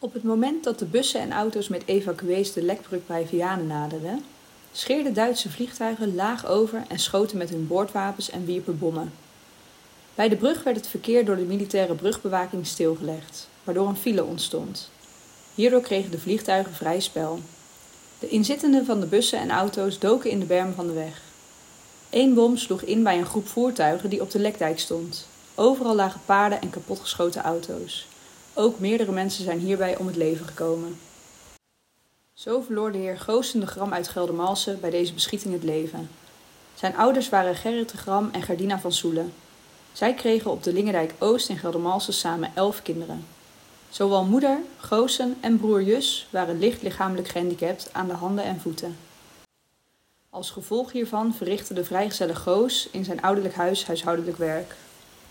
Op het moment dat de bussen en auto's met evacuees de lekbrug bij Vianen naderden, scheerden Duitse vliegtuigen laag over en schoten met hun boordwapens en wierpen bommen. Bij de brug werd het verkeer door de militaire brugbewaking stilgelegd, waardoor een file ontstond. Hierdoor kregen de vliegtuigen vrij spel. De inzittenden van de bussen en auto's doken in de berm van de weg. Eén bom sloeg in bij een groep voertuigen die op de lekdijk stond. Overal lagen paarden en kapotgeschoten auto's. Ook meerdere mensen zijn hierbij om het leven gekomen. Zo verloor de heer Goossen de Gram uit Geldermalsen bij deze beschieting het leven. Zijn ouders waren Gerrit de Gram en Gerdina van Soelen. Zij kregen op de Lingedijk Oost in Geldermalsen samen 11 kinderen. Zowel moeder, Goossen en broer Jus waren licht lichamelijk gehandicapt aan de handen en voeten. Als gevolg hiervan verrichtte de vrijgezelle Goos in zijn ouderlijk huis huishoudelijk werk.